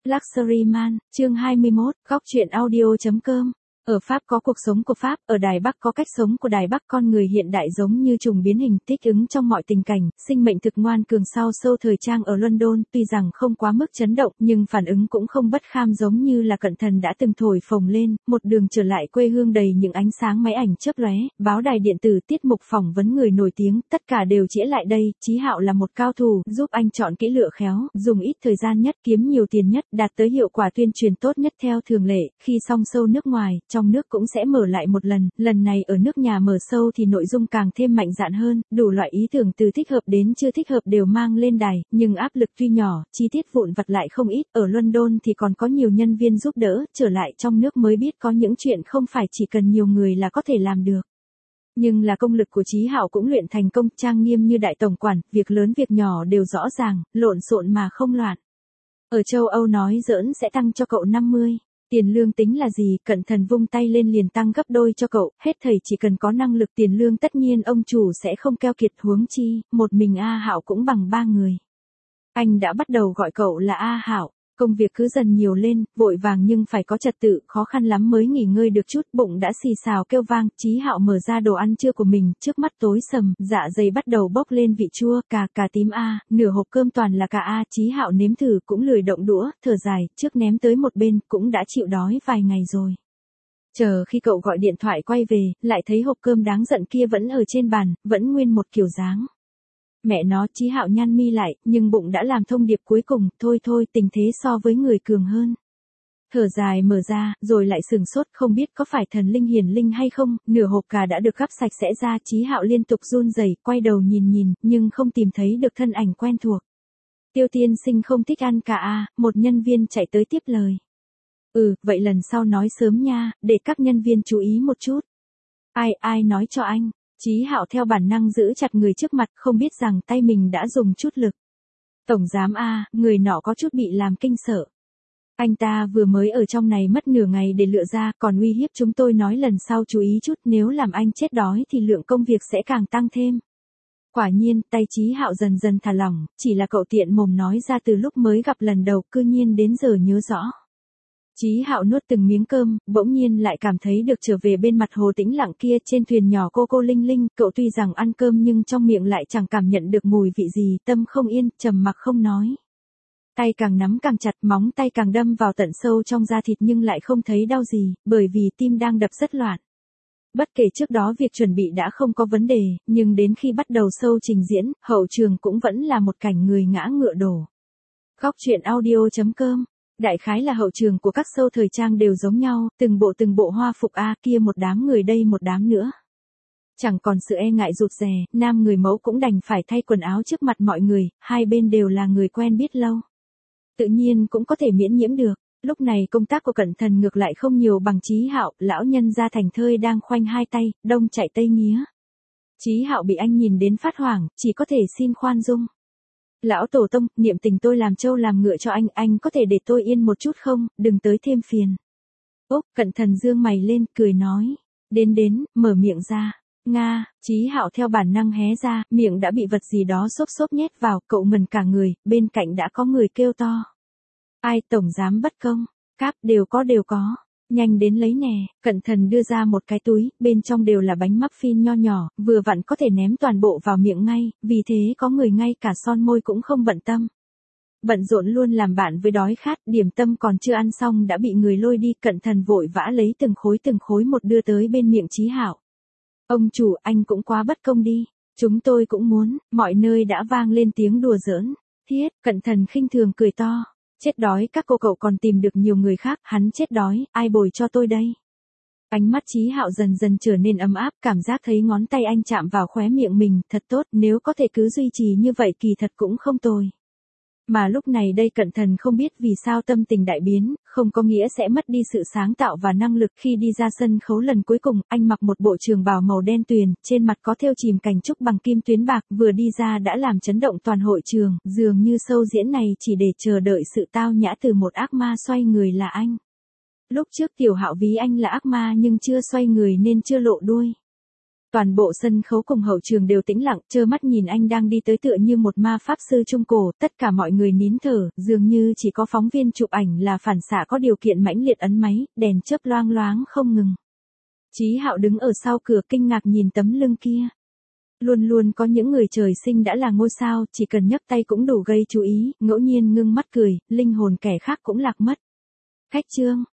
Luxury Man, chương 21, góc truyện audio.com. Ở Pháp có cuộc sống của Pháp, ở Đài Bắc có cách sống của Đài Bắc. Con người hiện đại giống như trùng biến hình, thích ứng trong mọi tình cảnh, sinh mệnh thực ngoan cường. Sau show thời trang ở London, tuy rằng không quá mức chấn động, nhưng phản ứng cũng không bất kham giống như là Cận Thần đã từng thổi phồng lên. Một đường trở lại quê hương đầy những ánh sáng máy ảnh chớp lóe, báo đài điện tử, tiết mục phỏng vấn người nổi tiếng, tất cả đều chĩa lại đây. Chí Hạo là một cao thủ, giúp anh chọn kỹ lựa khéo, dùng ít thời gian nhất, kiếm nhiều tiền nhất, đạt tới hiệu quả tuyên truyền tốt nhất. Theo thường lệ, khi xong show nước ngoài, trong nước cũng sẽ mở lại một lần này ở nước nhà mở show thì nội dung càng thêm mạnh dạn hơn, đủ loại ý tưởng từ thích hợp đến chưa thích hợp đều mang lên đài, nhưng áp lực tuy nhỏ, chi tiết vụn vặt lại không ít. Ở London thì còn có nhiều nhân viên giúp đỡ, trở lại trong nước mới biết có những chuyện không phải chỉ cần nhiều người là có thể làm được. Nhưng là công lực của Chí Hạo cũng luyện thành công, trang nghiêm như đại tổng quản, việc lớn việc nhỏ đều rõ ràng, lộn xộn mà không loạn. Ở châu Âu nói giỡn sẽ tăng cho cậu 50. Tiền lương tính là gì? Cận Thần vung tay lên liền tăng gấp đôi cho cậu, hết thầy chỉ cần có năng lực tiền lương tất nhiên ông chủ sẽ không keo kiệt, huống chi, một mình A Hạo cũng bằng 3 người. Anh đã bắt đầu gọi cậu là A Hạo. Công việc cứ dần nhiều lên, vội vàng nhưng phải có trật tự, khó khăn lắm mới nghỉ ngơi được chút, bụng đã xì xào kêu vang. Chí Hạo mở ra đồ ăn trưa của mình, trước mắt tối sầm, dạ dày bắt đầu bốc lên vị chua, cà tím A, nửa hộp cơm toàn là cà A. Chí Hạo nếm thử cũng lười động đũa, thở dài, trước ném tới một bên, cũng đã chịu đói vài ngày rồi. Chờ khi cậu gọi điện thoại quay về, lại thấy hộp cơm đáng giận kia vẫn ở trên bàn, vẫn nguyên một kiểu dáng. Mẹ nó, Chí Hạo nhăn mi lại, nhưng bụng đã làm thông điệp cuối cùng, thôi, tình thế so với người cường hơn. Thở dài mở ra, rồi lại sừng sốt, không biết có phải thần linh hiển linh hay không, nửa hộp cà đã được gắp sạch sẽ ra. Chí Hạo liên tục run rẩy, quay đầu nhìn, nhưng không tìm thấy được thân ảnh quen thuộc. Tiêu tiên sinh không thích ăn cà à, một nhân viên chạy tới tiếp lời. Vậy lần sau nói sớm nha, để các nhân viên chú ý một chút. Ai nói cho anh? Chí Hạo theo bản năng giữ chặt người trước mặt, không biết rằng tay mình đã dùng chút lực. Tổng giám A, người nọ có chút bị làm kinh sợ. Anh ta vừa mới ở trong này mất nửa ngày để lựa ra, còn uy hiếp chúng tôi nói lần sau chú ý chút, nếu làm anh chết đói thì lượng công việc sẽ càng tăng thêm. Quả nhiên, tay Chí Hạo dần dần thả lỏng, chỉ là cậu tiện mồm nói ra từ lúc mới gặp lần đầu, cư nhiên đến giờ nhớ rõ. Chí Hạo nuốt từng miếng cơm, bỗng nhiên lại cảm thấy được trở về bên mặt hồ tĩnh lặng kia. Trên thuyền nhỏ cô linh linh, cậu tuy rằng ăn cơm nhưng trong miệng lại chẳng cảm nhận được mùi vị gì, tâm không yên, trầm mặc không nói. Tay càng nắm càng chặt, móng tay càng đâm vào tận sâu trong da thịt nhưng lại không thấy đau gì, bởi vì tim đang đập rất loạn. Bất kể trước đó việc chuẩn bị đã không có vấn đề, nhưng đến khi bắt đầu show trình diễn, hậu trường cũng vẫn là một cảnh người ngã ngựa đổ. Góc truyện audio.com. Đại khái là hậu trường của các show thời trang đều giống nhau, từng bộ hoa phục A, kia một đám người đây một đám nữa. Chẳng còn sự e ngại rụt rè, nam người mẫu cũng đành phải thay quần áo trước mặt mọi người, hai bên đều là người quen biết lâu. Tự nhiên cũng có thể miễn nhiễm được. Lúc này công tác của Cận Thần ngược lại không nhiều bằng Chí Hạo, lão nhân gia thành thơi đang khoanh hai tay, đông chạy tây nghía. Chí Hạo bị anh nhìn đến phát hoảng, chỉ có thể xin khoan dung. Lão tổ tông, niệm tình tôi làm trâu làm ngựa cho anh có thể để tôi yên một chút không, đừng tới thêm phiền. Cận Thần dương mày lên, cười nói. Đến, mở miệng ra. Nga, Chí Hạo theo bản năng hé ra, miệng đã bị vật gì đó xốp nhét vào, cậu ngần cả người, bên cạnh đã có người kêu to. Ai, tổng giám bất công, cáp, đều có. Nhanh đến lấy nè. Cận Thần đưa ra một cái túi, bên trong đều là bánh muffin nho nhỏ, vừa vặn có thể ném toàn bộ vào miệng ngay, vì thế có người ngay cả son môi cũng không bận tâm. Bận rộn luôn làm bạn với đói khát, điểm tâm còn chưa ăn xong đã bị người lôi đi. Cận Thần vội vã lấy từng khối một đưa tới bên miệng Chí Hạo. Ông chủ, anh cũng quá bất công đi, chúng tôi cũng muốn. Mọi nơi đã vang lên tiếng đùa giỡn. Thiết, Cận Thần khinh thường cười to. Chết đói các cậu còn tìm được nhiều người khác, hắn chết đói, ai bồi cho tôi đây? Ánh mắt Chí Hạo dần trở nên ấm áp, cảm giác thấy ngón tay anh chạm vào khóe miệng mình, thật tốt, nếu có thể cứ duy trì như vậy kỳ thật cũng không tồi. Mà lúc này đây Cận Thần không biết vì sao tâm tình đại biến, không có nghĩa sẽ mất đi sự sáng tạo và năng lực. Khi đi ra sân khấu lần cuối cùng, anh mặc một bộ trường bào màu đen tuyền, trên mặt có thêu chìm cành trúc bằng kim tuyến bạc, vừa đi ra đã làm chấn động toàn hội trường, dường như show diễn này chỉ để chờ đợi sự tao nhã từ một ác ma xoay người là anh. Lúc trước Tiểu Hạo ví anh là ác ma nhưng chưa xoay người nên chưa lộ đuôi. Toàn bộ sân khấu cùng hậu trường đều tĩnh lặng, trơ mắt nhìn anh đang đi tới tựa như một ma pháp sư trung cổ, tất cả mọi người nín thở, dường như chỉ có phóng viên chụp ảnh là phản xạ có điều kiện mãnh liệt ấn máy, đèn chớp loang loáng không ngừng. Chí Hạo đứng ở sau cửa kinh ngạc nhìn tấm lưng kia. Luôn luôn có những người trời sinh đã là ngôi sao, chỉ cần nhấc tay cũng đủ gây chú ý, ngẫu nhiên ngưng mắt cười, linh hồn kẻ khác cũng lạc mất. Khách Trương,